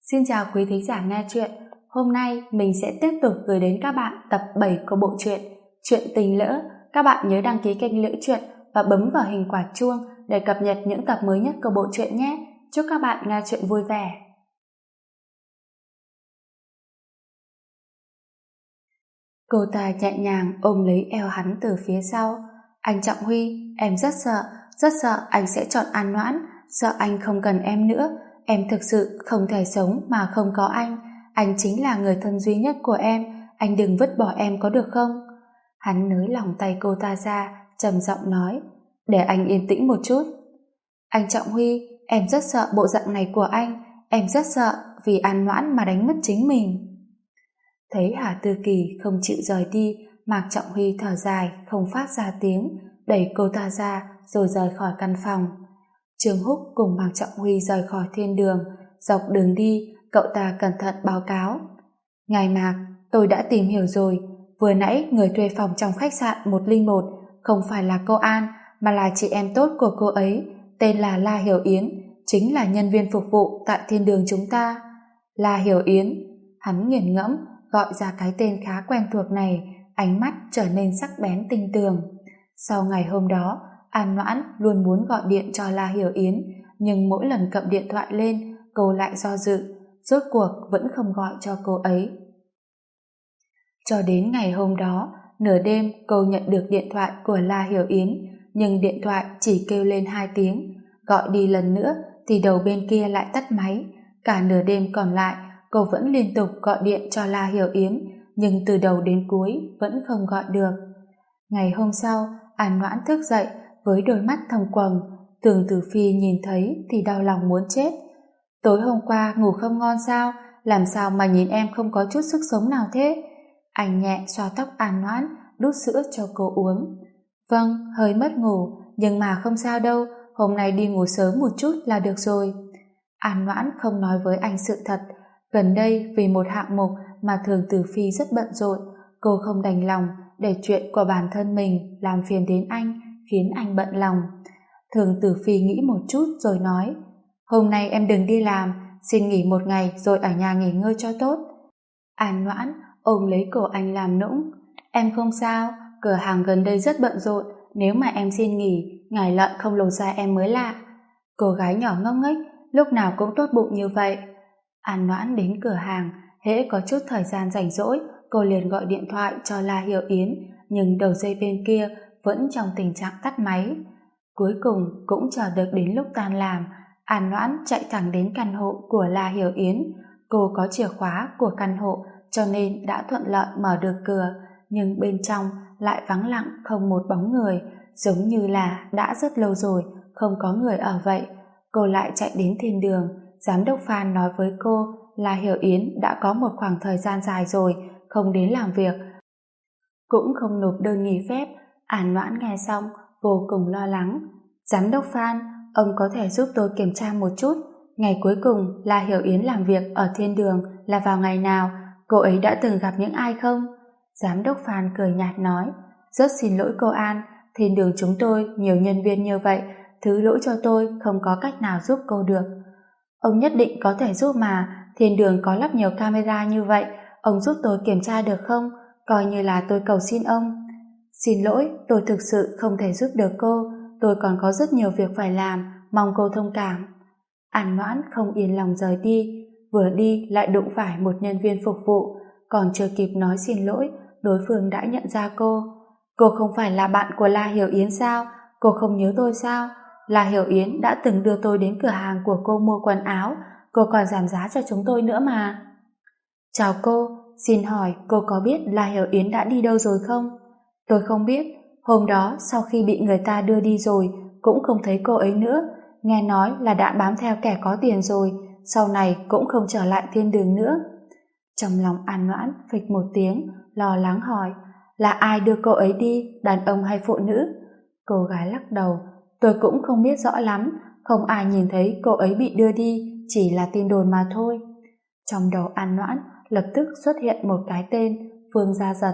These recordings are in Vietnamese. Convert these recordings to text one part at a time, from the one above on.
Xin chào quý thính giả nghe chuyện. Hôm nay mình sẽ tiếp tục gửi đến các bạn tập 7 của bộ truyện Chuyện tình lỡ. Các bạn nhớ đăng ký kênh Lỡ Chuyện và bấm vào hình quả chuông để cập nhật những tập mới nhất của bộ truyện nhé. Chúc các bạn nghe chuyện vui vẻ. Cô ta nhẹ nhàng ôm lấy eo hắn từ phía sau. Anh Trọng Huy, em rất sợ anh sẽ chọn An Noãn, sợ anh không cần em nữa. Em thực sự không thể sống mà không có anh chính là người thân duy nhất của em, anh đừng vứt bỏ em có được không? Hắn nới lỏng tay cô ta ra, trầm giọng nói, để anh yên tĩnh một chút. Anh Trọng Huy, em rất sợ bộ dạng này của anh, em rất sợ vì An Noãn mà đánh mất chính mình. Thấy Hà Tư Kỳ không chịu rời đi, Mạc Trọng Huy thở dài, không phát ra tiếng, đẩy cô ta ra rồi rời khỏi căn phòng. Trương Húc cùng Mạc Trọng Huy rời khỏi thiên đường. Dọc đường đi, cậu ta cẩn thận báo cáo. Ngài Mạc, tôi đã tìm hiểu rồi. Vừa nãy người thuê phòng trong khách sạn 101 không phải là cô An, mà là chị em tốt của cô ấy, tên là La Hiểu Yến, chính là nhân viên phục vụ tại thiên đường chúng ta. La Hiểu Yến, hắn nghiền ngẫm, gọi ra cái tên khá quen thuộc này, ánh mắt trở nên sắc bén tinh tường. Sau ngày hôm đó, An Noãn luôn muốn gọi điện cho La Hiểu Yến, nhưng mỗi lần cầm điện thoại lên, cô lại do dự, rốt cuộc vẫn không gọi cho cô ấy. Cho đến ngày hôm đó, nửa đêm cô nhận được điện thoại của La Hiểu Yến, nhưng điện thoại chỉ kêu lên 2 tiếng, gọi đi lần nữa thì đầu bên kia lại tắt máy. Cả nửa đêm còn lại, cô vẫn liên tục gọi điện cho La Hiểu Yến, nhưng từ đầu đến cuối vẫn không gọi được. Ngày hôm sau, An Noãn thức dậy với đôi mắt thâm quầng, Tường Tử Phi nhìn thấy thì đau lòng muốn chết. Tối hôm qua ngủ không ngon sao? Làm sao mà nhìn em không có chút sức sống nào thế? Anh nhẹ xoa tóc An Noãn, đút sữa cho cô uống. Vâng, hơi mất ngủ, nhưng mà không sao đâu, hôm nay đi ngủ sớm một chút là được rồi. An Noãn không nói với anh sự thật. Gần đây vì một hạng mục mà Thường Tử Phi rất bận rộn, cô không đành lòng để chuyện của bản thân mình làm phiền đến anh, khiến anh bận lòng. Thường Tử Phi nghĩ một chút rồi nói, hôm nay em đừng đi làm, xin nghỉ một ngày rồi ở nhà nghỉ ngơi cho tốt. An Noãn ôm lấy cổ anh làm nũng, em không sao, cửa hàng gần đây rất bận rộn, nếu mà em xin nghỉ, ngài Lợi không lột ra em mới lạ. Cô gái nhỏ ngốc nghếch, lúc nào cũng tốt bụng như vậy. An Noãn đến cửa hàng, hễ có chút thời gian rảnh rỗi, cô liền gọi điện thoại cho La Hiểu Yến, nhưng đầu dây bên kia vẫn trong tình trạng tắt máy. Cuối cùng cũng chờ được đến lúc tan làm, An Noãn chạy thẳng đến căn hộ của La Hiểu Yến. Cô có chìa khóa của căn hộ cho nên đã thuận lợi mở được cửa, nhưng bên trong lại vắng lặng không một bóng người, giống như là đã rất lâu rồi không có người ở vậy. Cô lại chạy đến thiên đường. Giám đốc Phan nói với cô là Hiểu Yến đã có một khoảng thời gian dài rồi không đến làm việc, cũng không nộp đơn nghỉ phép. An Noãn nghe xong vô cùng lo lắng. Giám đốc Phan, ông có thể giúp tôi kiểm tra một chút, ngày cuối cùng là Hiểu Yến làm việc ở thiên đường là vào ngày nào, cô ấy đã từng gặp những ai không? Giám đốc Phan cười nhạt nói, rất xin lỗi cô An, thiên đường chúng tôi nhiều nhân viên như vậy, thứ lỗi cho tôi không có cách nào giúp cô được. Ông nhất định có thể giúp mà, thiên đường có lắp nhiều camera như vậy, ông giúp tôi kiểm tra được không? Coi như là tôi cầu xin ông. Xin lỗi, tôi thực sự không thể giúp được cô, tôi còn có rất nhiều việc phải làm, mong cô thông cảm. An Noãn không yên lòng rời đi, vừa đi lại đụng phải một nhân viên phục vụ, còn chưa kịp nói xin lỗi, đối phương đã nhận ra cô. Cô không phải là bạn của La Hiểu Yến sao? Cô không nhớ tôi sao? La Hiểu Yến đã từng đưa tôi đến cửa hàng của cô mua quần áo, cô còn giảm giá cho chúng tôi nữa mà. Chào cô, xin hỏi cô có biết La Hiểu Yến đã đi đâu rồi không? Tôi không biết, hôm đó sau khi bị người ta đưa đi rồi, cũng không thấy cô ấy nữa, nghe nói là đã bám theo kẻ có tiền rồi, sau này cũng không trở lại thiên đường nữa. Trong lòng An Noãn phịch một tiếng, lo lắng hỏi, là ai đưa cô ấy đi, đàn ông hay phụ nữ? Cô gái lắc đầu, tôi cũng không biết rõ lắm, không ai nhìn thấy cô ấy bị đưa đi, chỉ là tin đồn mà thôi. Trong đầu An Noãn lập tức xuất hiện một cái tên, Phương Gia Giật.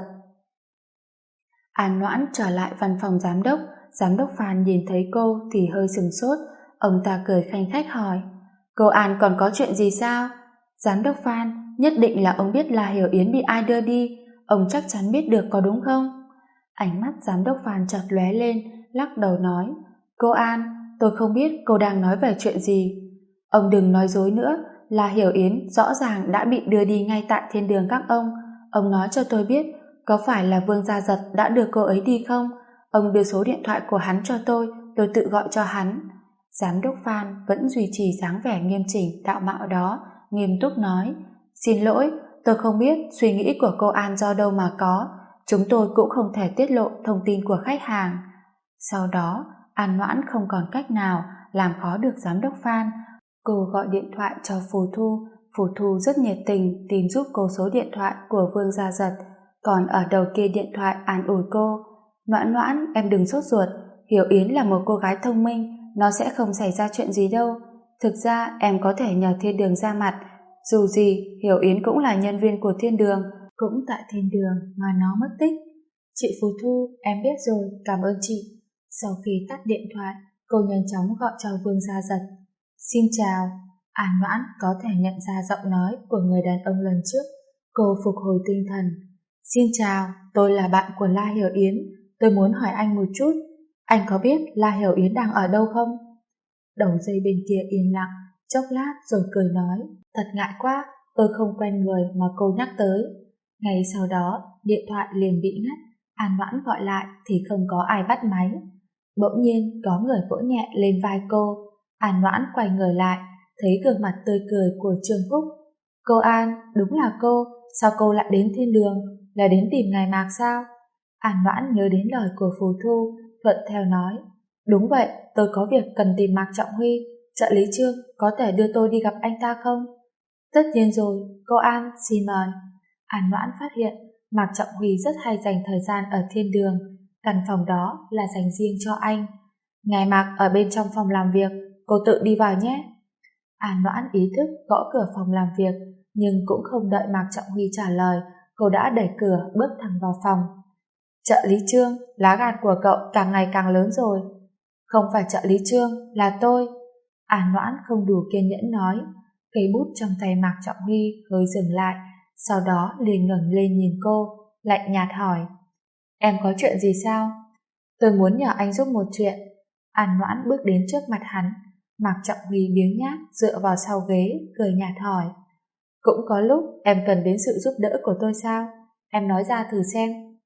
An Noãn trở lại văn phòng giám đốc Phan nhìn thấy cô thì hơi sừng sốt, ông ta cười khanh khách hỏi, cô An còn có chuyện gì sao? Giám đốc Phan, nhất định là ông biết La Hiểu Yến bị ai đưa đi, ông chắc chắn biết được có đúng không? Ánh mắt giám đốc Phan chợt lóe lên, lắc đầu nói, cô An, tôi không biết cô đang nói về chuyện gì. Ông đừng nói dối nữa, La Hiểu Yến rõ ràng đã bị đưa đi ngay tại thiên đường các ông nói cho tôi biết, có phải là Vương Gia Giật đã đưa cô ấy đi không? Ông đưa số điện thoại của hắn cho tôi tự gọi cho hắn. Giám đốc Phan vẫn duy trì dáng vẻ nghiêm chỉnh đạo mạo đó, nghiêm túc nói, xin lỗi, tôi không biết suy nghĩ của cô An do đâu mà có, chúng tôi cũng không thể tiết lộ thông tin của khách hàng. Sau đó, An Noãn không còn cách nào làm khó được giám đốc Phan. Cô gọi điện thoại cho Phù Thu rất nhiệt tình tìm giúp cô số điện thoại của Vương Gia Giật, còn ở đầu kia điện thoại an ủi cô, Noãn Noãn, em đừng sốt ruột, Hiểu Yến là một cô gái thông minh, nó sẽ không xảy ra chuyện gì đâu. Thực ra em có thể nhờ thiên đường ra mặt, dù gì Hiểu Yến cũng là nhân viên của thiên đường, cũng tại thiên đường mà nó mất tích. Chị Phù Thu, em biết rồi, cảm ơn chị. Sau khi tắt điện thoại, cô nhanh chóng gọi cho Vương Gia Giật. Xin chào. An Noãn có thể nhận ra giọng nói của người đàn ông lần trước. Cô phục hồi tinh thần. Xin chào, tôi là bạn của La Hiểu Yến. Tôi muốn hỏi anh một chút. Anh có biết La Hiểu Yến đang ở đâu không? Đầu dây bên kia yên lặng, chốc lát rồi cười nói. Thật ngại quá, tôi không quen người mà cô nhắc tới. Ngay sau đó, điện thoại liền bị ngắt. An Noãn gọi lại thì không có ai bắt máy. Bỗng nhiên có người vỗ nhẹ lên vai cô. An Noãn quay người lại, thấy gương mặt tươi cười của Trương Phúc. Cô An, đúng là cô, sao cô lại đến thiên đường, là đến tìm ngài Mạc sao? An Noãn nhớ đến lời của Phù Thu, thuận theo nói. Đúng vậy, tôi có việc cần tìm Mạc Trọng Huy, trợ lý Trương có thể đưa tôi đi gặp anh ta không? Tất nhiên rồi, cô An, xin mời. An Noãn phát hiện Mạc Trọng Huy rất hay dành thời gian ở thiên đường, căn phòng đó là dành riêng cho anh. Ngài Mạc ở bên trong phòng làm việc, cô tự đi vào nhé. An Noãn ý thức gõ cửa phòng làm việc, nhưng cũng không đợi Mạc Trọng Huy trả lời, cô đã đẩy cửa bước thẳng vào phòng. Trợ lý Trương, lá gan của cậu càng ngày càng lớn rồi. Không phải trợ lý Trương, là tôi. An Noãn không đủ kiên nhẫn nói. Cây bút trong tay Mạc Trọng Huy hơi dừng lại, sau đó liền ngẩng lên nhìn cô, lạnh nhạt hỏi. Em có chuyện gì sao? Tôi muốn nhờ anh giúp một chuyện. An Noãn bước đến trước mặt hắn. Mạc Trọng Huy biếng nhác dựa vào sau ghế, cười nhạt hỏi. Cũng có lúc em cần đến sự giúp đỡ của tôi sao? Em nói ra thử xem.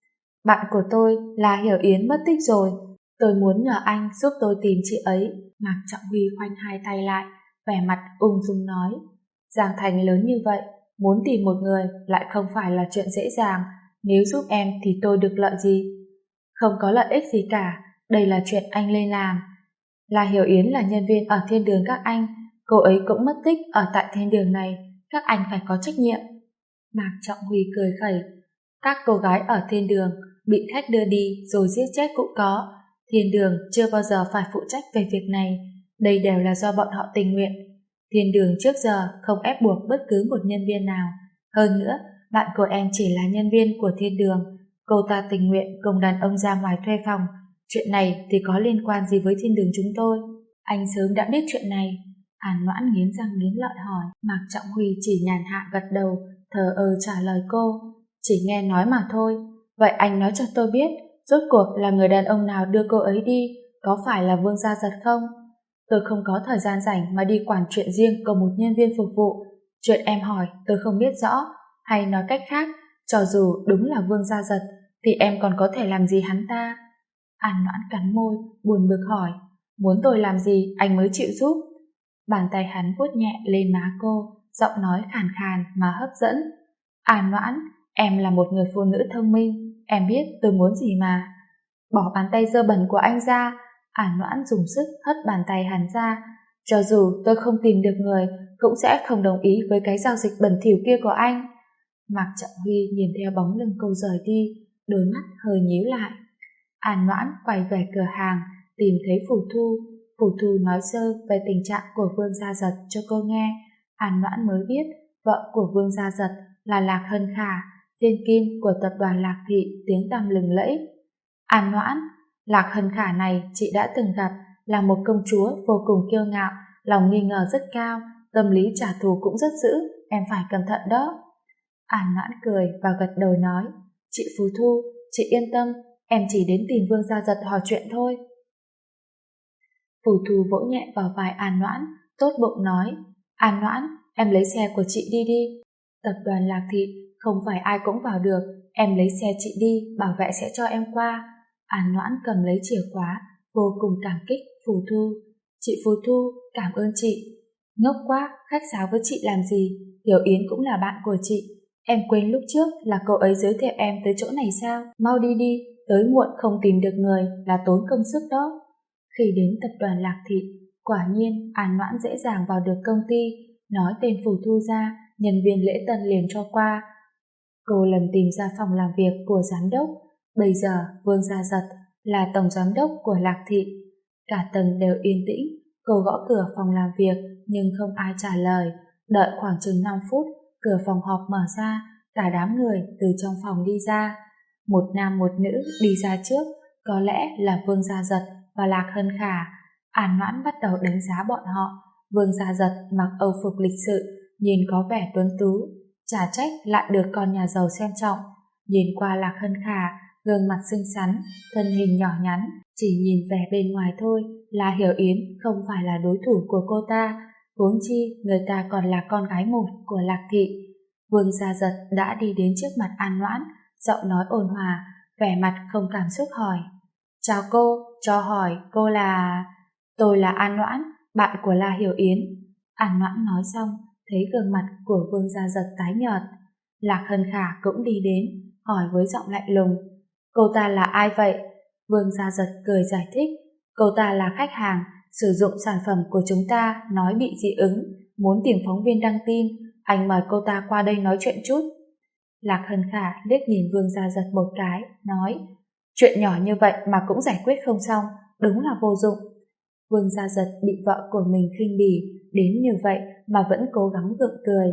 Bạn của tôi là Hiểu Yến mất tích rồi. Tôi muốn nhờ anh giúp tôi tìm chị ấy. Mạc Trọng Huy khoanh hai tay lại, vẻ mặt ung dung nói. Giang Thành lớn như vậy, muốn tìm một người lại không phải là chuyện dễ dàng. Nếu giúp em thì tôi được lợi gì? Không có lợi ích gì cả, đây là chuyện anh lên làm. Là Hiểu Yến là nhân viên ở thiên đường các anh, cô ấy cũng mất tích ở tại thiên đường này, các anh phải có trách nhiệm. Mạc Trọng Huy cười khẩy. Các cô gái ở thiên đường bị khách đưa đi rồi giết chết cũng có. Thiên đường chưa bao giờ phải phụ trách về việc này, đây đều là do bọn họ tình nguyện. Thiên đường trước giờ không ép buộc bất cứ một nhân viên nào. Hơn nữa, bạn của em chỉ là nhân viên của thiên đường, cô ta tình nguyện cùng đàn ông ra ngoài thuê phòng. Chuyện này thì có liên quan gì với thiên đường chúng tôi? Anh sớm đã biết chuyện này. An Noãn nghiến răng nghiến lợi hỏi. Mạc Trọng Huy chỉ nhàn hạ gật đầu, thờ ơ trả lời cô. Chỉ nghe nói mà thôi. Vậy anh nói cho tôi biết, rốt cuộc là người đàn ông nào đưa cô ấy đi, có phải là Vương Gia Giật không? Tôi không có thời gian rảnh mà đi quản chuyện riêng của một nhân viên phục vụ. Chuyện em hỏi tôi không biết rõ, hay nói cách khác, cho dù đúng là Vương Gia Giật, thì em còn có thể làm gì hắn ta? An Noãn cắn môi, buồn bực hỏi, muốn tôi làm gì anh mới chịu giúp? Bàn tay hắn vuốt nhẹ lên má cô, giọng nói khàn khàn mà hấp dẫn. An Noãn, em là một người phụ nữ thông minh, em biết tôi muốn gì mà. Bỏ bàn tay dơ bẩn của anh ra. An Noãn dùng sức hất bàn tay hắn ra. Cho dù tôi không tìm được người, cũng sẽ không đồng ý với cái giao dịch bẩn thỉu kia của anh. Mạc Trọng Huy nhìn theo bóng lưng cô rời đi, đôi mắt hơi nhíu lại. An Noãn quay về cửa hàng, tìm thấy Phù Thu. Phù Thu nói sơ về tình trạng của Vương Gia Giật cho cô nghe. An Noãn mới biết vợ của Vương Gia Giật là Lạc Hân Khả, thiên kim của tập đoàn Lạc Thị tiếng tăm lừng lẫy. An Noãn, Lạc Hân Khả này chị đã từng gặp, là một công chúa vô cùng kiêu ngạo, lòng nghi ngờ rất cao, tâm lý trả thù cũng rất dữ. em phải cẩn thận đó. An Noãn cười và gật đầu nói, chị Phù Thu, chị yên tâm, em chỉ đến tìm Vương Gia Giật hỏi chuyện thôi. Phù Thu vỗ nhẹ vào vai An Noãn, tốt bụng nói, An Noãn, em lấy xe của chị đi đi. Tập đoàn Lạc Thị không phải ai cũng vào được, em lấy xe chị đi, bảo vệ sẽ cho em qua. An Noãn cầm lấy chìa khóa, vô cùng cảm kích Phù Thu. Chị Phù Thu, cảm ơn chị. Ngốc quá, khách sáo với chị làm gì, Hiểu Yến cũng là bạn của chị. Em quên lúc trước là cậu ấy giới thiệu em tới chỗ này sao? Mau đi đi, tới muộn không tìm được người là tốn công sức đó. Khi đến tập đoàn Lạc Thị, quả nhiên An Noãn dễ dàng vào được công ty, nói tên Phù Thu ra, nhân viên lễ tân liền cho qua. Cô lần tìm ra phòng làm việc của giám đốc, bây giờ Vương Gia Giật là tổng giám đốc của Lạc Thị. Cả tầng đều yên tĩnh, cô gõ cửa phòng làm việc nhưng không ai trả lời. Đợi khoảng chừng 5 phút, cửa phòng họp mở ra, cả đám người từ trong phòng đi ra. Một nam một nữ đi ra trước, có lẽ là Vương Gia Giật và Lạc Hân Khả. An Noãn bắt đầu đánh giá bọn họ. Vương Gia Giật mặc âu phục lịch sự, nhìn có vẻ tuấn tú, chả trách lại được con nhà giàu xem trọng. Nhìn qua Lạc Hân Khả, gương mặt xinh xắn, thân hình nhỏ nhắn, chỉ nhìn vẻ bên ngoài thôi là Hiểu Yến không phải là đối thủ của cô ta, huống chi người ta còn là con gái một của Lạc Thị. Vương Gia Giật đã đi đến trước mặt An Noãn, giọng nói ôn hòa, vẻ mặt không cảm xúc hỏi, chào cô, cho hỏi cô là... Tôi là An Noãn, bạn của La Hiểu Yến. An Noãn nói xong, thấy gương mặt của Vương Gia Giật tái nhợt. Lạc Hân Khả cũng đi đến, hỏi với giọng lạnh lùng, cô ta là ai vậy? Vương Gia Giật cười giải thích, cô ta là khách hàng, sử dụng sản phẩm của chúng ta, nói bị dị ứng, muốn tìm phóng viên đăng tin, anh mời cô ta qua đây nói chuyện chút. Lạc Hân Khả liếc nhìn Vương Gia Giật một cái, nói, chuyện nhỏ như vậy mà cũng giải quyết không xong, đúng là vô dụng. Vương Gia Giật bị vợ của mình khinh bỉ đến như vậy mà vẫn cố gắng gượng cười.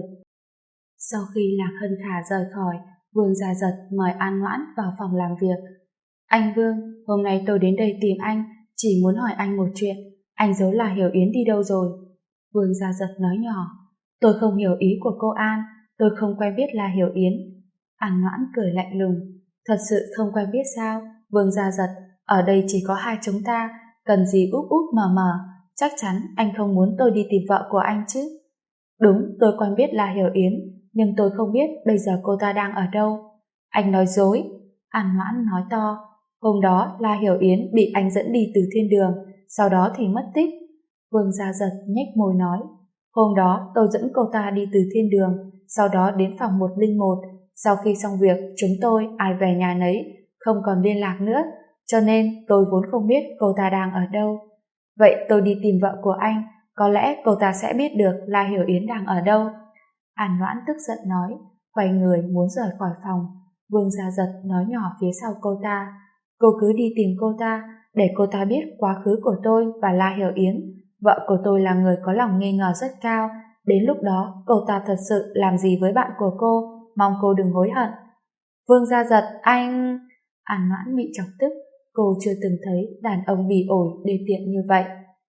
Sau khi Lạc Hân Khả rời khỏi, Vương Gia Giật mời An Noãn vào phòng làm việc. Anh Vương, hôm nay tôi đến đây tìm anh, chỉ muốn hỏi anh một chuyện, anh giấu La Hiểu Yến đi đâu rồi? Vương Gia Giật nói nhỏ, tôi không hiểu ý của cô An, tôi không quen biết La Hiểu Yến. An Noãn cười lạnh lùng, thật sự không quen biết sao? Vương Gia Giật, ở đây chỉ có hai chúng ta, cần gì úp úp mờ mờ, chắc chắn anh không muốn tôi đi tìm vợ của anh chứ. Đúng, tôi quen biết La Hiểu Yến, nhưng tôi không biết bây giờ cô ta đang ở đâu. Anh nói dối. An Noãn nói to, hôm đó La Hiểu Yến bị anh dẫn đi từ thiên đường, sau đó thì mất tích. Vương Gia Giật nhếch môi nói, hôm đó tôi dẫn cô ta đi từ thiên đường, sau đó đến phòng 101, sau khi xong việc chúng tôi ai về nhà nấy, không còn liên lạc nữa, cho nên tôi vốn không biết cô ta đang ở đâu. Vậy tôi đi tìm vợ của anh, có lẽ cô ta sẽ biết được La Hiểu Yến đang ở đâu. An Noãn tức giận nói, quay người muốn rời khỏi phòng. Vương Gia Giật nói nhỏ phía sau cô ta, cô cứ đi tìm cô ta, để cô ta biết quá khứ của tôi và La Hiểu Yến. Vợ của tôi là người có lòng nghi ngờ rất cao, đến lúc đó cô ta thật sự làm gì với bạn của cô, mong cô đừng hối hận. Vương Gia Giật, anh... An Noãn bị chọc tức, cô chưa từng thấy đàn ông bỉ ổi đê tiện như vậy.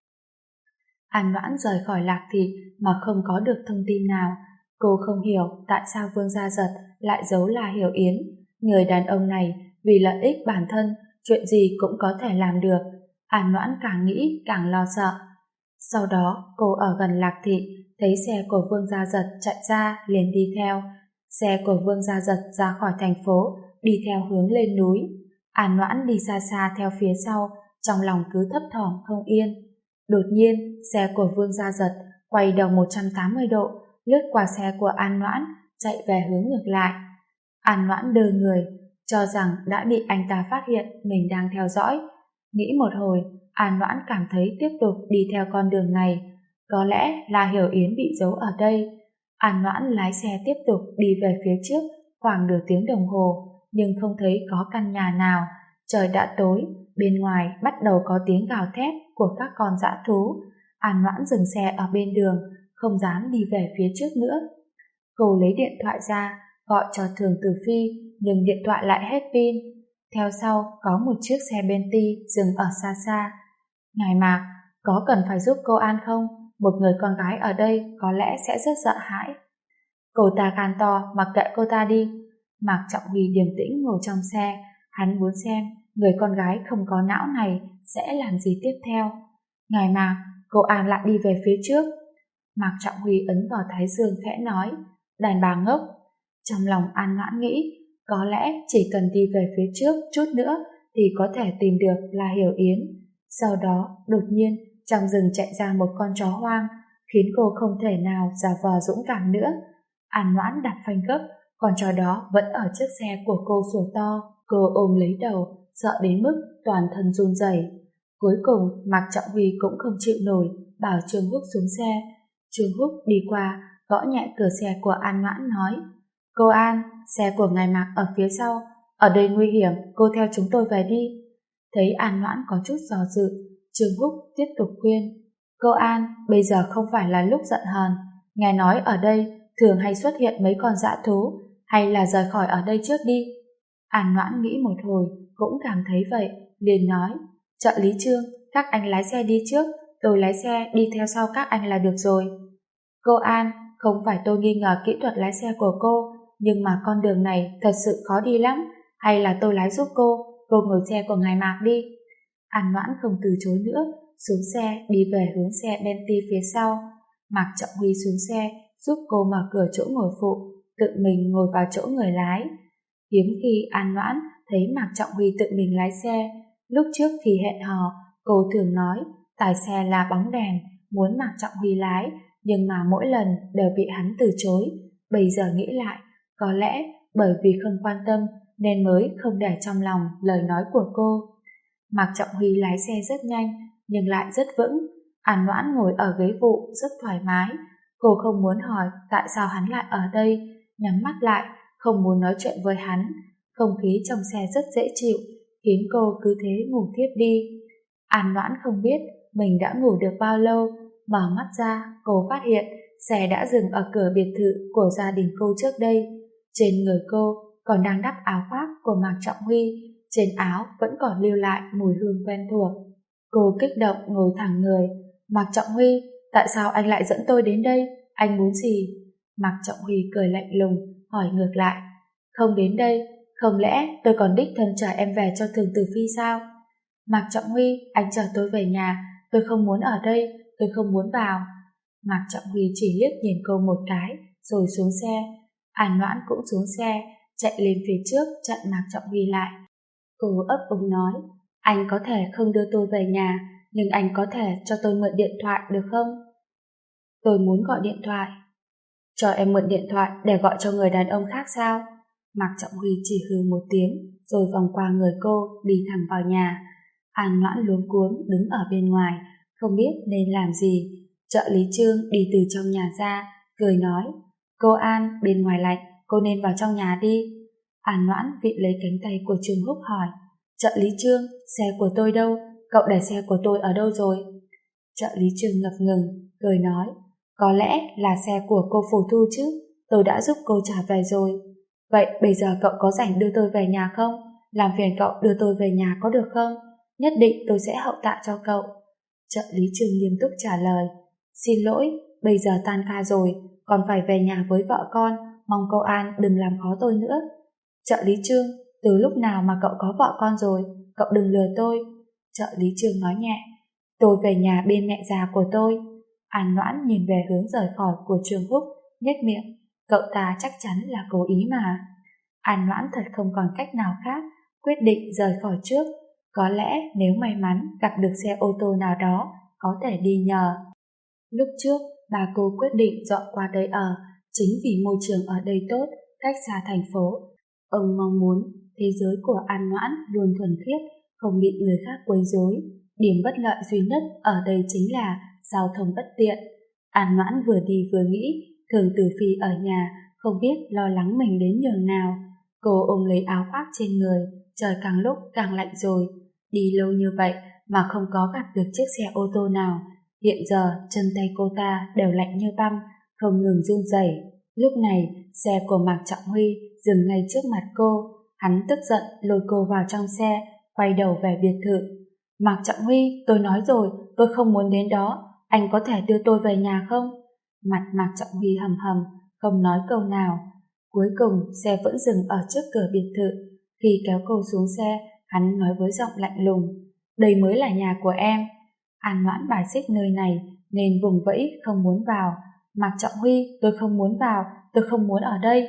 An Noãn rời khỏi Lạc Thị mà không có được thông tin nào. Cô không hiểu tại sao Vương Gia Giật lại giấu La Hiểu Yến. Người đàn ông này vì lợi ích bản thân, chuyện gì cũng có thể làm được. An Noãn càng nghĩ càng lo sợ. Sau đó cô ở gần Lạc Thị, thấy xe của Vương Gia Giật chạy ra liền đi theo. Xe của Vương Gia Giật ra khỏi thành phố, đi theo hướng lên núi. An Noãn đi xa xa theo phía sau, trong lòng cứ thấp thỏm không yên. Đột nhiên, xe của Vương Gia Giật quay đầu 180 độ, lướt qua xe của An Noãn, chạy về hướng ngược lại. An Noãn đơ người, cho rằng đã bị anh ta phát hiện mình đang theo dõi. Nghĩ một hồi, An Noãn cảm thấy tiếp tục đi theo con đường này. Có lẽ là Hiểu Yến bị giấu ở đây. An Noãn lái xe tiếp tục đi về phía trước khoảng nửa tiếng đồng hồ, nhưng không thấy có căn nhà nào. Trời đã tối, bên ngoài bắt đầu có tiếng gào thét của các con dã thú. An Noãn dừng xe ở bên đường, không dám đi về phía trước nữa. Cô lấy điện thoại ra, gọi cho Thường Tử Phi, nhưng điện thoại lại hết pin. Theo sau có một chiếc xe Bentley dừng ở xa xa. Ngài Mạc, có cần phải giúp cô An không? Một người con gái ở đây có lẽ sẽ rất sợ hãi. Cô ta gan to, mặc kệ cô ta đi. Mạc Trọng Huy điềm tĩnh ngồi trong xe, hắn muốn xem người con gái không có não này sẽ làm gì tiếp theo. Ngài Mạc, cô An lại đi về phía trước. Mạc Trọng Huy ấn vào thái dương khẽ nói, đàn bà ngốc. Trong lòng An Noãn nghĩ, có lẽ chỉ cần đi về phía trước chút nữa thì có thể tìm được La Hiểu Yến. Sau đó, đột nhiên, trong rừng chạy ra một con chó hoang, khiến cô không thể nào giả vờ dũng cảm nữa. An Noãn đạp phanh gấp, con chó đó vẫn ở chiếc xe của cô sủa to. Cô ôm lấy đầu, sợ đến mức toàn thân run rẩy. Cuối cùng, Mạc Trọng Huy cũng không chịu nổi, bảo Trương Húc xuống xe. Trương Húc đi qua, gõ nhẹ cửa xe của An Noãn nói, cô An, xe của ngài Mạc ở phía sau, ở đây nguy hiểm, cô theo chúng tôi về đi. Thấy An Noãn có chút do dự, Trương Húc tiếp tục khuyên, cô An, bây giờ không phải là lúc giận hờn, nghe nói ở đây thường hay xuất hiện mấy con dã thú, hay là rời khỏi ở đây trước đi. An Noãn nghĩ một hồi, cũng cảm thấy vậy, liền nói, trợ lý Trương, các anh lái xe đi trước, tôi lái xe đi theo sau các anh là được rồi. Cô An, không phải tôi nghi ngờ kỹ thuật lái xe của cô, nhưng mà con đường này thật sự khó đi lắm, hay là tôi lái giúp cô ngồi xe của ngài Mạc đi. An Noãn không từ chối nữa, xuống xe đi về hướng xe Bentley phía sau. Mạc Trọng Huy xuống xe, giúp cô mở cửa chỗ ngồi phụ, tự mình ngồi vào chỗ người lái. Hiếm khi An Noãn thấy Mạc Trọng Huy tự mình lái xe. Lúc trước thì hẹn hò, cô thường nói tài xe là bóng đèn, muốn Mạc Trọng Huy lái, nhưng mà mỗi lần đều bị hắn từ chối. Bây giờ nghĩ lại, có lẽ bởi vì không quan tâm nên mới không để trong lòng lời nói của cô. Mạc Trọng Huy lái xe rất nhanh nhưng lại rất vững. An Noãn ngồi ở ghế phụ rất thoải mái. Cô không muốn hỏi tại sao hắn lại ở đây, nhắm mắt lại, không muốn nói chuyện với hắn. Không khí trong xe rất dễ chịu, khiến cô cứ thế ngủ thiếp đi. An Noãn không biết mình đã ngủ được bao lâu. Mở mắt ra, cô phát hiện xe đã dừng ở cửa biệt thự của gia đình cô trước đây. Trên người cô còn đang đắp áo khoác của Mạc Trọng Huy, trên áo vẫn còn lưu lại mùi hương quen thuộc. Cô kích động ngồi thẳng người. Mạc Trọng Huy, tại sao anh lại dẫn tôi đến đây? Anh muốn gì? Mạc Trọng Huy cười lạnh lùng, hỏi ngược lại. Không đến đây, không lẽ tôi còn đích thân chở em về cho Thường Tử Phi sao? Mạc Trọng Huy, anh chở tôi về nhà, tôi không muốn ở đây, tôi không muốn vào. Mạc Trọng Huy chỉ liếc nhìn cô một cái, rồi xuống xe. An Noãn cũng xuống xe, chạy lên phía trước chặn Mạc Trọng Huy lại. Cô ấp úng nói, anh có thể không đưa tôi về nhà, nhưng anh có thể cho tôi mượn điện thoại được không? Tôi muốn gọi điện thoại. Cho em mượn điện thoại để gọi cho người đàn ông khác sao? Mạc Trọng Huy chỉ hừ một tiếng, rồi vòng qua người cô, đi thẳng vào nhà. An Noãn luống cuống đứng ở bên ngoài, không biết nên làm gì. Trợ lý Trương đi từ trong nhà ra, cười nói, cô An, bên ngoài lạnh, cô nên vào trong nhà đi. An Noãn vịn lấy cánh tay của Trương Húc hỏi, trợ lý Trương, xe của tôi đâu? Cậu để xe của tôi ở đâu rồi? Trợ lý Trương ngập ngừng, cười nói, có lẽ là xe của cô Phù Thu chứ, tôi đã giúp cô trả về rồi. Vậy bây giờ cậu có rảnh đưa tôi về nhà không? Làm phiền cậu đưa tôi về nhà có được không? Nhất định tôi sẽ hậu tạ cho cậu. Trợ lý Trương nghiêm túc trả lời, xin lỗi, bây giờ tan ca rồi, còn phải về nhà với vợ con, mong cô An đừng làm khó tôi nữa. Trợ lý Trương, từ lúc nào mà cậu có vợ con rồi, cậu đừng lừa tôi. Trợ lý Trương nói nhẹ, tôi về nhà bên mẹ già của tôi. An Noãn nhìn về hướng rời khỏi của Trương Húc, nhếch miệng, cậu ta chắc chắn là cố ý mà. An Noãn thật không còn cách nào khác, quyết định rời khỏi trước. Có lẽ nếu may mắn gặp được xe ô tô nào đó có thể đi nhờ. Lúc trước, bà cô quyết định dọn qua đây ở, chính vì môi trường ở đây tốt, cách xa thành phố. Ông mong muốn thế giới của An Noãn luôn thuần khiết, không bị người khác quấy rối. Điểm bất lợi duy nhất ở đây chính là giao thông bất tiện. An Noãn vừa đi vừa nghĩ, Thường Tử Phi ở nhà không biết lo lắng mình đến nhường nào. Cô ôm lấy áo khoác trên người, trời càng lúc càng lạnh rồi. Đi lâu như vậy mà không có gặp được chiếc xe ô tô nào. Hiện giờ chân tay cô ta đều lạnh như băng, không ngừng run rẩy. Lúc này xe của Mạc Trọng Huy dừng ngay trước mặt cô. Hắn tức giận lôi cô vào trong xe, quay đầu về biệt thự. Mạc Trọng Huy, tôi nói rồi, tôi không muốn đến đó, anh có thể đưa tôi về nhà không? Mặt Mạc Trọng Huy hầm hầm, không nói câu nào. Cuối cùng xe vẫn dừng ở trước cửa biệt thự. Khi kéo cô xuống xe, hắn nói với giọng lạnh lùng: đây mới là nhà của em. An Noãn bài xích nơi này nên vùng vẫy không muốn vào. Mạc Trọng Huy, tôi không muốn vào, tôi không muốn ở đây.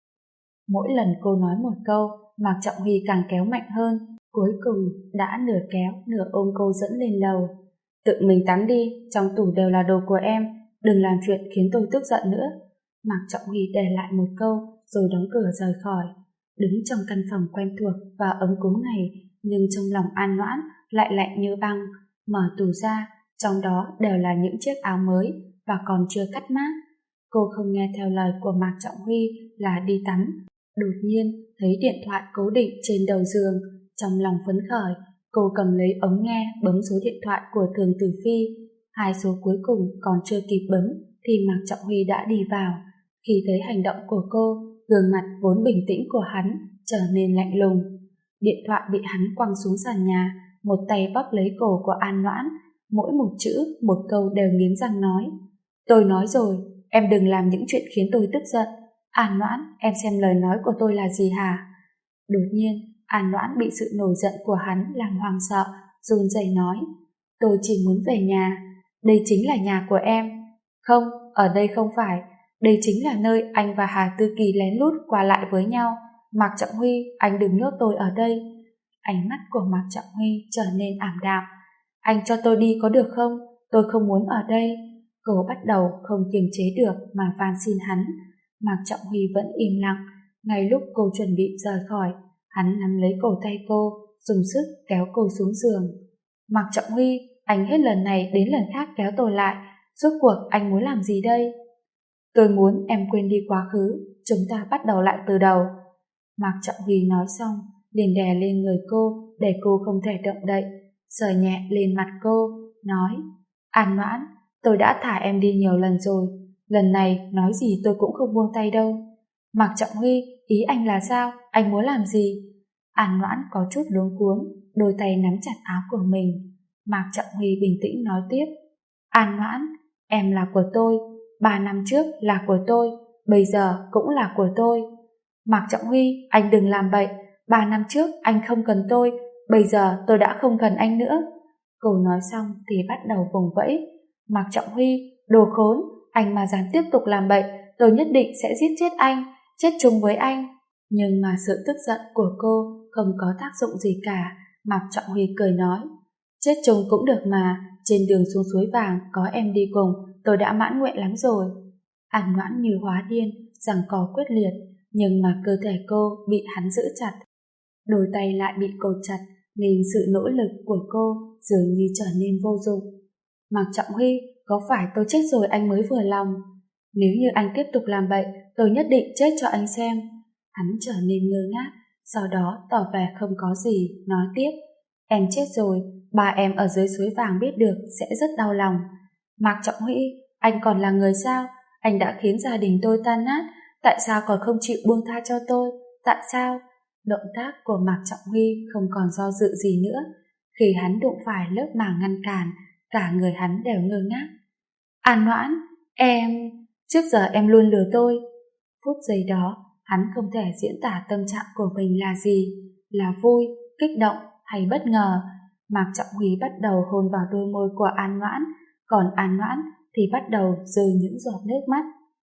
Mỗi lần cô nói một câu, Mạc Trọng Huy càng kéo mạnh hơn, cuối cùng đã nửa kéo nửa ôm cô dẫn lên lầu. Tự mình tắm đi, trong tủ đều là đồ của em, đừng làm chuyện khiến tôi tức giận nữa. Mạc Trọng Huy để lại một câu rồi đóng cửa rời khỏi. Đứng trong căn phòng quen thuộc và ấm cúng này, nhưng trong lòng An Noãn lại lạnh như băng. Mở tủ ra, trong đó đều là những chiếc áo mới và còn chưa cắt mác. Cô không nghe theo lời của Mạc Trọng Huy là đi tắm. Đột nhiên thấy điện thoại cố định trên đầu giường, trong lòng phấn khởi, cô cầm lấy ống nghe bấm số điện thoại của Thường Tử Phi. 2 số cuối cùng còn chưa kịp bấm thì Mạc Trọng Huy đã đi vào. Khi thấy hành động của cô, gương mặt vốn bình tĩnh của hắn trở nên lạnh lùng. Điện thoại bị hắn quăng xuống sàn nhà, một tay bóp lấy cổ của An Noãn, mỗi một chữ một câu đều nghiến răng nói: tôi nói rồi, em đừng làm những chuyện khiến tôi tức giận. An Noãn, em xem lời nói của tôi là gì hả? Đột nhiên, An Noãn bị sự nổi giận của hắn làm hoang sợ, run rẩy nói: tôi chỉ muốn về nhà, đây chính là nhà của em. Không, ở đây không phải, đây chính là nơi anh và Hà Tư Kỳ lén lút qua lại với nhau. Mạc Trọng Huy, anh đừng nhốt tôi ở đây. Ánh mắt của Mạc Trọng Huy trở nên ảm đạm. Anh cho tôi đi có được không? Tôi không muốn ở đây. Cô bắt đầu không kiềm chế được mà van xin hắn. Mạc Trọng Huy vẫn im lặng. Ngay lúc cô chuẩn bị rời khỏi, hắn nắm lấy cổ tay cô, dùng sức kéo cô xuống giường. Mạc Trọng Huy, anh hết lần này đến lần khác kéo tôi lại. Rốt cuộc anh muốn làm gì đây? Tôi muốn em quên đi quá khứ, chúng ta bắt đầu lại từ đầu. Mạc Trọng Huy nói xong, liền đè lên người cô để cô không thể động đậy, sờ nhẹ lên mặt cô, nói: An Noãn, tôi đã thả em đi nhiều lần rồi, lần này nói gì tôi cũng không buông tay đâu. Mạc Trọng Huy, ý anh là sao? Anh muốn làm gì? An Noãn có chút luống cuống, đôi tay nắm chặt áo của mình. Mạc Trọng Huy bình tĩnh nói tiếp: An Noãn, em là của tôi, 3 năm trước là của tôi, bây giờ cũng là của tôi. Mạc Trọng Huy, anh đừng làm bậy, 3 năm trước anh không cần tôi, bây giờ tôi đã không cần anh nữa. Cô nói xong thì bắt đầu vùng vẫy. Mạc Trọng Huy, đồ khốn, anh mà dám tiếp tục làm bậy, tôi nhất định sẽ giết chết anh, chết chung với anh. Nhưng mà sự tức giận của cô không có tác dụng gì cả. Mạc Trọng Huy cười nói: chết chung cũng được mà, trên đường xuống suối vàng có em đi cùng, tôi đã mãn nguyện lắm rồi. An Noãn như hóa điên, giằng co quyết liệt, nhưng mà cơ thể cô bị hắn giữ chặt. Đôi tay lại bị cột chặt, nên sự nỗ lực của cô dường như trở nên vô dụng. Mạc Trọng Huy, có phải tôi chết rồi anh mới vừa lòng? Nếu như anh tiếp tục làm bậy, tôi nhất định chết cho anh xem. Hắn trở nên ngơ ngác, sau đó tỏ vẻ không có gì, nói tiếp: em chết rồi, bà em ở dưới suối vàng biết được sẽ rất đau lòng. Mạc Trọng Huy, anh còn là người sao? Anh đã khiến gia đình tôi tan nát, tại sao còn không chịu buông tha cho tôi? Tại sao? Động tác của Mạc Trọng Huy không còn do dự gì nữa. Khi hắn đụng phải lớp màng ngăn cản, cả người hắn đều ngơ ngác. An Noãn, em... trước giờ em luôn lừa tôi. Phút giây đó, hắn không thể diễn tả tâm trạng của mình là gì, là vui, kích động hay bất ngờ. Mạc Trọng Huy bắt đầu hôn vào đôi môi của An Noãn, còn An Noãn thì bắt đầu rơi những giọt nước mắt.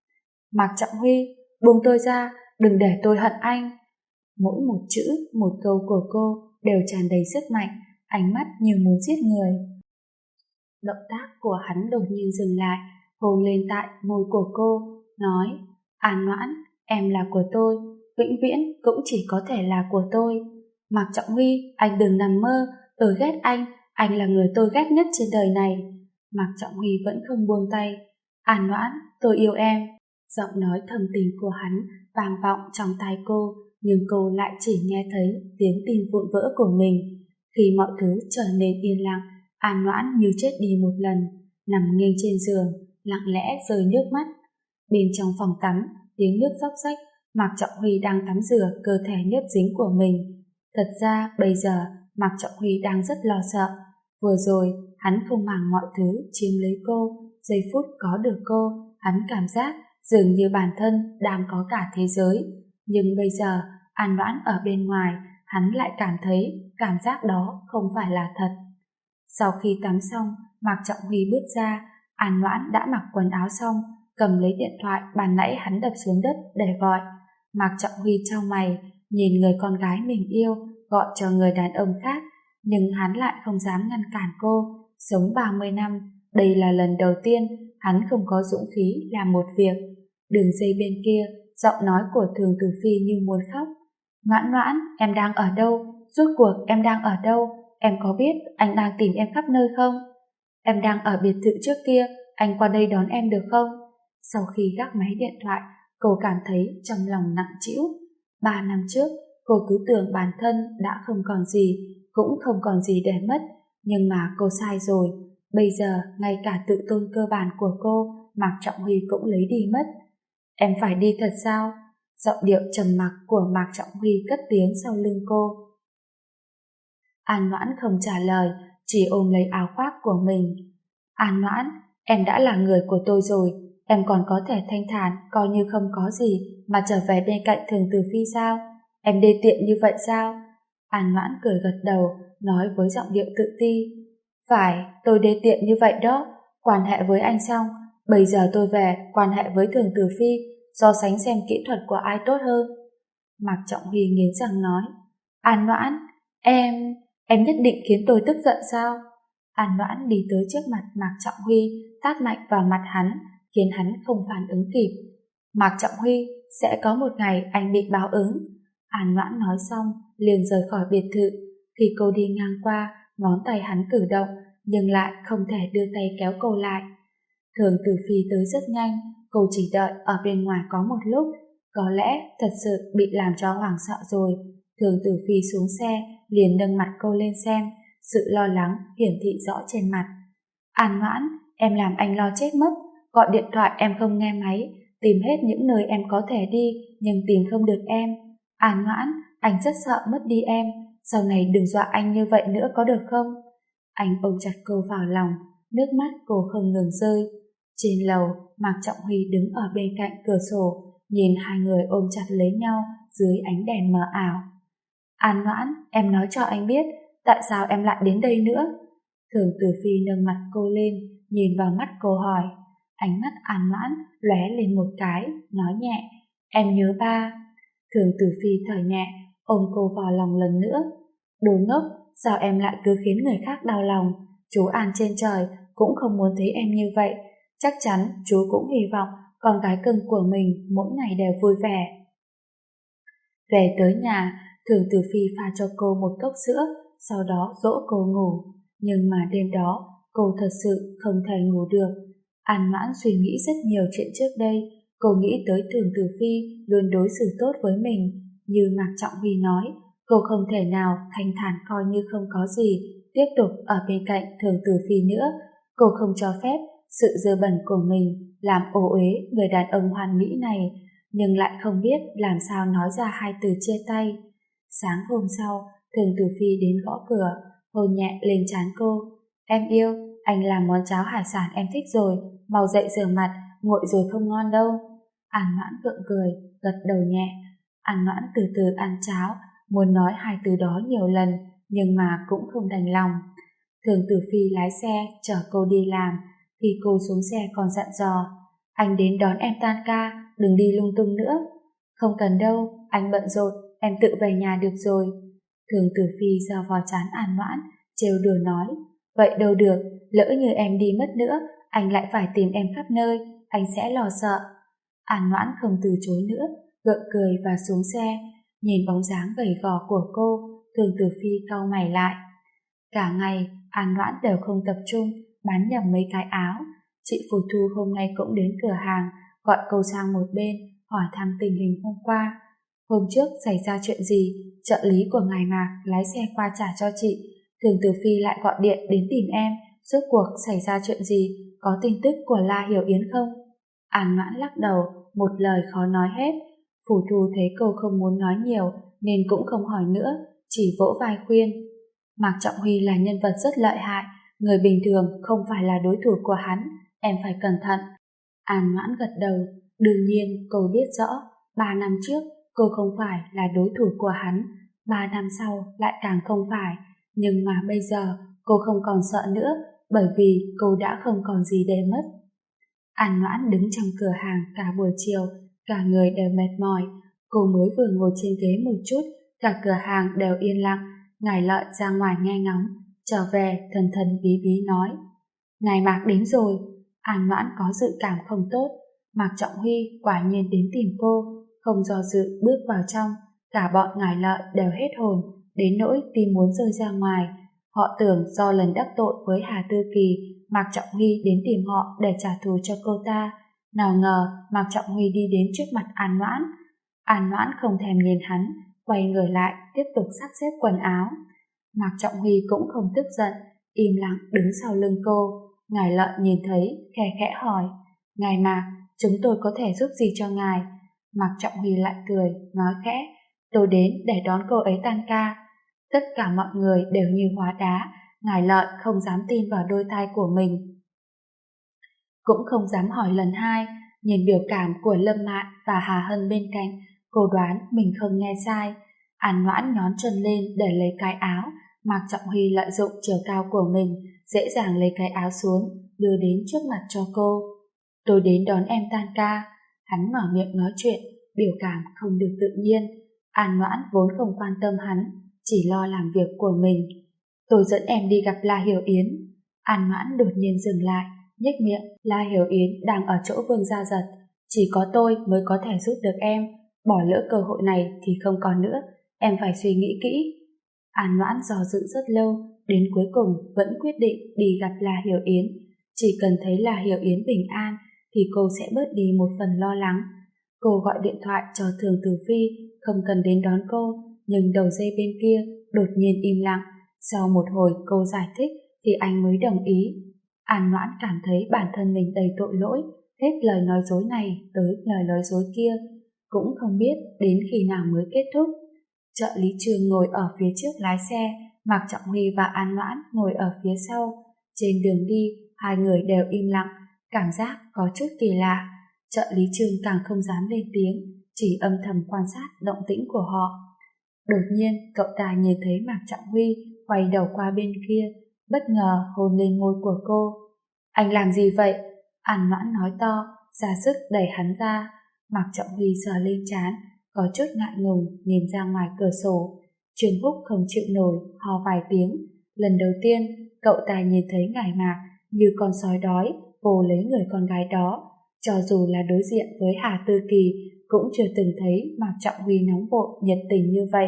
Mạc Trọng Huy, buông tôi ra, đừng để tôi hận anh. Mỗi một chữ, một câu của cô đều tràn đầy sức mạnh, ánh mắt như muốn giết người. Động tác của hắn đột nhiên dừng lại, hôn lên tại môi của cô, nói: An Noãn, em là của tôi, vĩnh viễn cũng chỉ có thể là của tôi. Mạc Trọng Huy, anh đừng nằm mơ, tôi ghét anh là người tôi ghét nhất trên đời này. Mạc Trọng Huy vẫn không buông tay. An Noãn, tôi yêu em. Giọng nói thầm tình của hắn vang vọng trong tai cô, nhưng cô lại chỉ nghe thấy tiếng tim vụn vỡ của mình. Khi mọi thứ trở nên yên lặng, An Noãn như chết đi một lần, nằm nghiêng trên giường, lặng lẽ rơi nước mắt. Bên trong phòng tắm, tiếng nước róc rách, Mạc Trọng Huy đang tắm rửa cơ thể nhớp dính của mình. Thật ra bây giờ Mạc Trọng Huy đang rất lo sợ. Vừa rồi hắn không màng mọi thứ chiếm lấy cô, giây phút có được cô, hắn cảm giác dường như bản thân đang có cả thế giới. Nhưng bây giờ, An Noãn ở bên ngoài, hắn lại cảm thấy cảm giác đó không phải là thật. Sau khi tắm xong, Mạc Trọng Huy bước ra, An Noãn đã mặc quần áo xong, cầm lấy điện thoại ban nãy hắn đập xuống đất để gọi. Mạc Trọng Huy chau mày, nhìn người con gái mình yêu gọi cho người đàn ông khác, nhưng hắn lại không dám ngăn cản cô. Sống 30 năm, đây là lần đầu tiên hắn không có dũng khí làm một việc. Đường dây bên kia, giọng nói của Thường Tử Phi như muốn khóc. Noãn Noãn, em đang ở đâu? Rốt cuộc em đang ở đâu? Em có biết anh đang tìm em khắp nơi không? Em đang ở biệt thự trước kia, anh qua đây đón em được không? Sau khi gác máy điện thoại, cô cảm thấy trong lòng nặng trĩu. 3 năm trước, cô cứ tưởng bản thân đã không còn gì, cũng không còn gì để mất, nhưng mà cô sai rồi. Bây giờ, ngay cả tự tôn cơ bản của cô, Mạc Trọng Huy cũng lấy đi mất. Em phải đi thật sao? Giọng điệu trầm mặc của Mạc Trọng Huy cất tiếng sau lưng cô. An Noãn không trả lời, chỉ ôm lấy áo khoác của mình. An Noãn, em đã là người của tôi rồi, em còn có thể thanh thản coi như không có gì mà trở về bên cạnh Thường Tử Phi sao? Em đê tiện như vậy sao? An Noãn cười gật đầu, nói với giọng điệu tự ti. Phải, tôi đê tiện như vậy đó. Quan hệ với anh xong, bây giờ tôi về quan hệ với Thường Tử Phi, so sánh xem kỹ thuật của ai tốt hơn. Mạc Trọng Huy nghiến răng nói. An Noãn, em nhất định khiến tôi tức giận sao? An Noãn đi tới trước mặt Mạc Trọng Huy, tát mạnh vào mặt hắn, khiến hắn không phản ứng kịp. Mạc Trọng Huy, sẽ có một ngày anh bị báo ứng. An Noãn nói xong, liền rời khỏi biệt thự. Khi cô đi ngang qua, ngón tay hắn cử động, nhưng lại không thể đưa tay kéo cô lại. Thường Tử Phi tới rất nhanh, cô chỉ đợi ở bên ngoài có một lúc, có lẽ thật sự bị làm cho hoảng sợ rồi. Thường Tử Phi xuống xe, liền nâng mặt cô lên xem, sự lo lắng hiển thị rõ trên mặt. An Noãn, em làm anh lo chết mất, gọi điện thoại em không nghe máy, tìm hết những nơi em có thể đi, nhưng tìm không được em. An Noãn, anh rất sợ mất đi em, sau này đừng dọa anh như vậy nữa có được không? Anh ôm chặt cô vào lòng, nước mắt cô không ngừng rơi. Trên lầu, Mạc Trọng Huy đứng ở bên cạnh cửa sổ, nhìn hai người ôm chặt lấy nhau dưới ánh đèn mờ ảo. An Noãn, em nói cho anh biết, tại sao em lại đến đây nữa? Thường Tử Phi nâng mặt cô lên, nhìn vào mắt cô hỏi. Ánh mắt An Noãn lóe lên một cái, nói nhẹ, em nhớ ba. Thường Tử Phi thở nhẹ, ôm cô vào lòng lần nữa. Đồ ngốc, sao em lại cứ khiến người khác đau lòng? Chú An trên trời cũng không muốn thấy em như vậy. Chắc chắn chú cũng hy vọng con gái cưng của mình mỗi ngày đều vui vẻ. Về tới nhà, Thường Tử Phi pha cho cô một cốc sữa, sau đó dỗ cô ngủ. Nhưng mà đêm đó, cô thật sự không thể ngủ được. An Mãn suy nghĩ rất nhiều chuyện trước đây. Cô nghĩ tới Thường Tử Phi luôn đối xử tốt với mình. Như Mạc Trọng Huy nói, cô không thể nào thanh thản coi như không có gì, tiếp tục ở bên cạnh Thường Tử Phi nữa. Cô không cho phép sự dơ bẩn của mình làm ô uế người đàn ông hoàn mỹ này, nhưng lại không biết làm sao nói ra hai từ chia tay. Sáng hôm sau, Thường Tử Phi đến gõ cửa, hôn nhẹ lên trán cô. Em yêu, anh làm món cháo hải sản em thích rồi, mau dậy rửa mặt, nguội rồi không ngon đâu. An Mãn gượng cười, gật đầu nhẹ. An Mãn từ từ ăn cháo, muốn nói hai từ đó nhiều lần, nhưng mà cũng không đành lòng. Thường Tử Phi lái xe chở cô đi làm, khi cô xuống xe còn dặn dò, anh đến đón em tan ca, đừng đi lung tung nữa. Không cần đâu, anh bận rộn, em tự về nhà được rồi. Thường Tử Phi giơ vào trán An Mãn, trêu đùa nói, vậy đâu được, lỡ như em đi mất nữa, anh lại phải tìm em khắp nơi, anh sẽ lo sợ. An Mãn không từ chối nữa, gượng cười và xuống xe, nhìn bóng dáng gầy gò của cô, Thường Tử Phi cau mày lại. Cả ngày, An Mãn đều không tập trung, bán nhầm mấy cái áo. Chị Phù Thu hôm nay cũng đến cửa hàng, gọi cô sang một bên, hỏi thăm tình hình hôm qua. Hôm trước xảy ra chuyện gì, trợ lý của ngài Mạc lái xe qua trả cho chị, Thường Tử Phi lại gọi điện đến tìm em, rốt cuộc xảy ra chuyện gì, có tin tức của La Hiểu Yến không? An Mãn lắc đầu, một lời khó nói hết. Phù Thu thấy cô không muốn nói nhiều, nên cũng không hỏi nữa, chỉ vỗ vai khuyên. Mạc Trọng Huy là nhân vật rất lợi hại, người bình thường không phải là đối thủ của hắn, em phải cẩn thận. An Mãn gật đầu, Đương nhiên cô biết rõ, 3 năm trước cô không phải là đối thủ của hắn, 3 năm sau lại càng không phải, nhưng mà bây giờ cô không còn sợ nữa, bởi vì cô đã không còn gì để mất. An Noãn đứng trong cửa hàng cả buổi chiều, cả người đều mệt mỏi. Cô mới vừa ngồi trên ghế một chút, cả cửa hàng đều yên lặng. Ngải Lợi ra ngoài nghe ngóng, trở về thần thần bí bí nói: Ngài Mạc đến rồi. An Noãn có dự cảm không tốt. Mạc Trọng Huy quả nhiên đến tìm cô, không do dự bước vào trong. Cả bọn Ngải Lợi đều hết hồn, đến nỗi tim muốn rơi ra ngoài. Họ tưởng do lần đắc tội với Hà Tư Kỳ, Mạc Trọng Huy đến tìm họ để trả thù cho cô ta. Nào ngờ Mạc Trọng Huy đi đến trước mặt An Noãn. An Noãn không thèm nhìn hắn, quay người lại tiếp tục sắp xếp quần áo. Mạc Trọng Huy cũng không tức giận, im lặng đứng sau lưng cô. Ngải Lợi nhìn thấy, khẽ khẽ hỏi: Ngài Mạc, chúng tôi có thể giúp gì cho ngài? Mạc Trọng Huy lại cười, nói khẽ: Tôi đến để đón cô ấy tan ca. Tất cả mọi người đều như hóa đá. Ngải Lợi không dám tin vào đôi tai của mình, cũng không dám hỏi lần hai. Nhìn biểu cảm của Lâm Mạn và Hà Hân bên cạnh, cô đoán mình không nghe sai. An Noãn nhón chân lên để lấy cái áo. Mạc Trọng Huy lợi dụng chiều cao của mình, dễ dàng lấy cái áo xuống, đưa đến trước mặt cho cô. Tôi đến đón em tan ca. Hắn mở miệng nói chuyện, biểu cảm không được tự nhiên. An Noãn vốn không quan tâm hắn, chỉ lo làm việc của mình. Tôi dẫn em đi gặp La Hiểu Yến. An Noãn đột nhiên dừng lại, nhếch miệng. La Hiểu Yến đang ở chỗ Vương Gia Giật, chỉ có tôi mới có thể giúp được em. Bỏ lỡ cơ hội này thì không còn nữa, em phải suy nghĩ kỹ. An Noãn do dự rất lâu, đến cuối cùng vẫn quyết định đi gặp La Hiểu Yến. Chỉ cần thấy La Hiểu Yến bình an thì cô sẽ bớt đi một phần lo lắng. Cô gọi điện thoại cho Thường Tử Phi, không cần đến đón cô, nhưng đầu dây bên kia đột nhiên im lặng. Sau một hồi cô giải thích thì anh mới đồng ý. An Noãn cảm thấy bản thân mình đầy tội lỗi, hết lời nói dối này tới lời nói dối kia, cũng không biết đến khi nào mới kết thúc. Trợ lý Trương ngồi ở phía trước lái xe, Mạc Trọng Huy và An Noãn ngồi ở phía sau. Trên đường đi, hai người đều im lặng, cảm giác có chút kỳ lạ. Trợ lý Trương càng không dám lên tiếng, chỉ âm thầm quan sát động tĩnh của họ. Đột nhiên, cậu ta nhìn thấy Mạc Trọng Huy quay đầu qua bên kia, bất ngờ hôn lên môi của cô. Anh làm gì vậy? An Noãn nói to, ra sức đẩy hắn ra. Mạc Trọng Huy sờ lên trán, có chút ngại ngùng nhìn ra ngoài cửa sổ. Trương Húc không chịu nổi, ho vài tiếng. Lần đầu tiên, cậu ta nhìn thấy Ngải Mạc như con sói đói vồ lấy người con gái đó. Cho dù là đối diện với Hà Tư Kỳ, cũng chưa từng thấy Mạc Trọng Huy nóng vội nhiệt tình như vậy.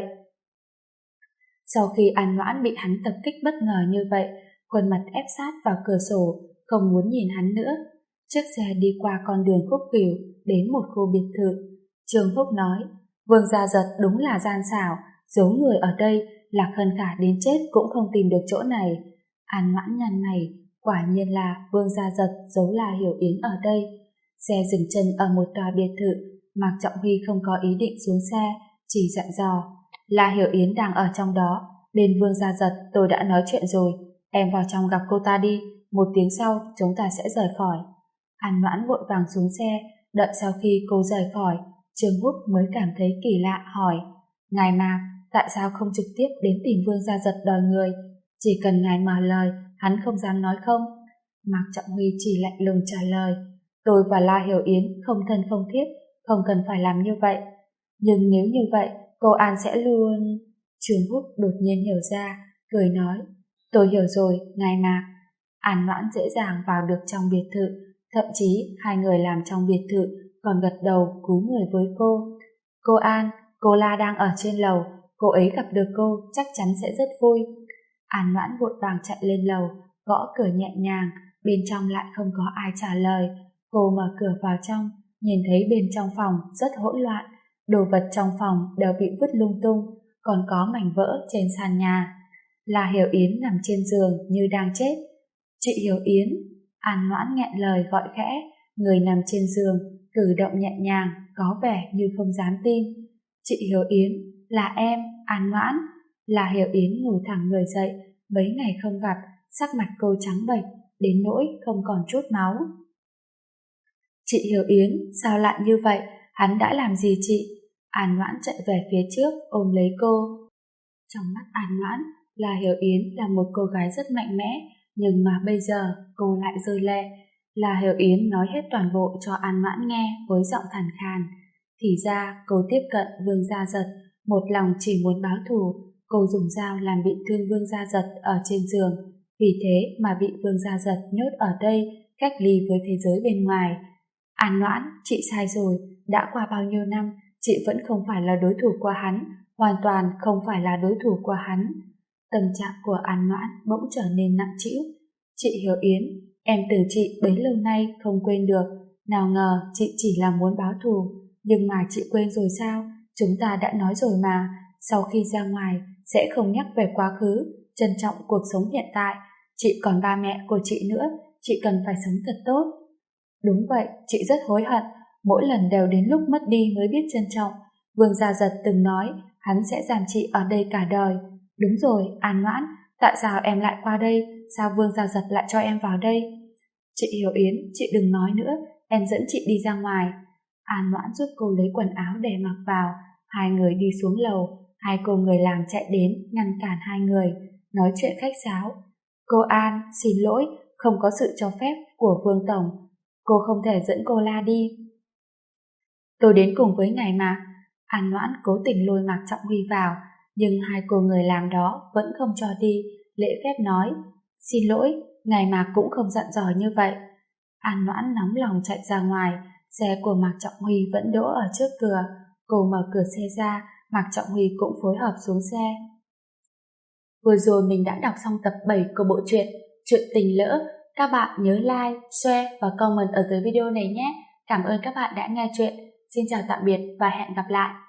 Sau khi An Noãn bị hắn tập kích bất ngờ như vậy, khuôn mặt ép sát vào cửa sổ, không muốn nhìn hắn nữa. Chiếc xe đi qua con đường khúc khuỷu đến một khu biệt thự. Trương Húc nói: Vương Gia Giật đúng là gian xảo, giấu người ở đây, Lạc Hân Khả đến chết cũng không tìm được chỗ này. An Noãn nhăn mày, quả nhiên là Vương Gia Giật giấu La Hiểu Yến ở đây. Xe dừng chân ở một tòa biệt thự. Mạc Trọng Huy không có ý định xuống xe, chỉ dặn dò: La Hiểu Yến đang ở trong đó, bên Vương Gia Giật tôi đã nói chuyện rồi, em vào trong gặp cô ta đi, 1 tiếng sau chúng ta sẽ rời khỏi. An Noãn vội vàng xuống xe, đợi sau khi cô rời khỏi, Trương Húc mới cảm thấy kỳ lạ hỏi: Ngài Mạc, tại sao không trực tiếp đến tìm Vương Gia Giật đòi người? Chỉ cần ngài mở lời, hắn không dám nói không? Mạc Trọng Huy chỉ lạnh lùng trả lời: Tôi và La Hiểu Yến không thân không thiết, không cần phải làm như vậy. Nhưng nếu như vậy, cô An sẽ luôn... Trương Húc đột nhiên hiểu ra, cười nói: Tôi hiểu rồi, ngài Mạc. An Noãn dễ dàng vào được trong biệt thự, thậm chí hai người làm trong biệt thự còn gật đầu cúi người với cô. Cô An, cô La đang ở trên lầu, cô ấy gặp được cô chắc chắn sẽ rất vui. An Noãn vội vàng chạy lên lầu, gõ cửa nhẹ nhàng, bên trong lại không có ai trả lời. Cô mở cửa vào trong, nhìn thấy bên trong phòng rất hỗn loạn, đồ vật trong phòng đều bị vứt lung tung, còn có mảnh vỡ trên sàn nhà. La Hiểu Yến nằm trên giường như đang chết. Chị Hiểu Yến. An Noãn nghẹn lời gọi khẽ, người nằm trên giường, cử động nhẹ nhàng, có vẻ như không dám tin. Chị Hiểu Yến, là em, An Noãn. La Hiểu Yến ngồi thẳng người dậy, mấy ngày không gặp, sắc mặt cô trắng bệch, đến nỗi không còn chút máu. Chị Hiểu Yến, sao lại như vậy? Hắn đã làm gì chị? An Noãn chạy về phía trước, ôm lấy cô. Trong mắt An Noãn, La Hiểu Yến là một cô gái rất mạnh mẽ, nhưng mà bây giờ cô lại rơi lệ. La Hiểu Yến nói hết toàn bộ cho An Noãn nghe với giọng khàn khàn. Thì ra cô tiếp cận Vương Gia Giật, một lòng chỉ muốn báo thù. Cô dùng dao làm bị thương Vương Gia Giật ở trên giường, vì thế mà bị Vương Gia Giật nhốt ở đây, cách ly với thế giới bên ngoài. An Noãn, chị sai rồi, đã qua bao nhiêu năm, chị vẫn không phải là đối thủ của hắn, hoàn toàn không phải là đối thủ của hắn. Tâm trạng của An Noãn bỗng trở nên nặng trĩu. Chị Hiểu Yến, em từ chị bấy lâu nay không quên được, nào ngờ chị chỉ là muốn báo thù, nhưng mà chị quên rồi sao? Chúng ta đã nói rồi mà, sau khi ra ngoài sẽ không nhắc về quá khứ, trân trọng cuộc sống hiện tại. Chị còn ba mẹ của chị nữa, chị cần phải sống thật tốt. Đúng vậy, chị rất hối hận, mỗi lần đều đến lúc mất đi mới biết trân trọng. Vương Gia Giật từng nói hắn sẽ giam chị ở đây cả đời. Đúng rồi, An Noãn, tại sao em lại qua đây? Sao Vương Gia Giật lại cho em vào đây? Chị Hiểu Yến, chị đừng nói nữa, em dẫn chị đi ra ngoài. An Noãn giúp cô lấy quần áo để mặc vào. Hai người đi xuống lầu, hai cô người làm chạy đến ngăn cản hai người, nói chuyện khách sáo. Cô An, xin lỗi, không có sự cho phép của Vương Tổng. Cô không thể dẫn cô La đi. Tôi đến cùng với ngài mà. An Noãn cố tình lôi Mạc Trọng Huy vào, nhưng hai cô người làm đó vẫn không cho đi, lễ phép nói. Xin lỗi, ngài Mạc cũng không dặn dò như vậy. An Noãn nóng lòng chạy ra ngoài, xe của Mạc Trọng Huy vẫn đỗ ở trước cửa. Cô mở cửa xe ra, Mạc Trọng Huy cũng phối hợp xuống xe. Vừa rồi mình đã đọc xong tập 7 của bộ truyện Chuyện Tình Lỡ. Các bạn nhớ like, share và comment ở dưới video này nhé. Cảm ơn các bạn đã nghe chuyện. Xin chào tạm biệt và hẹn gặp lại.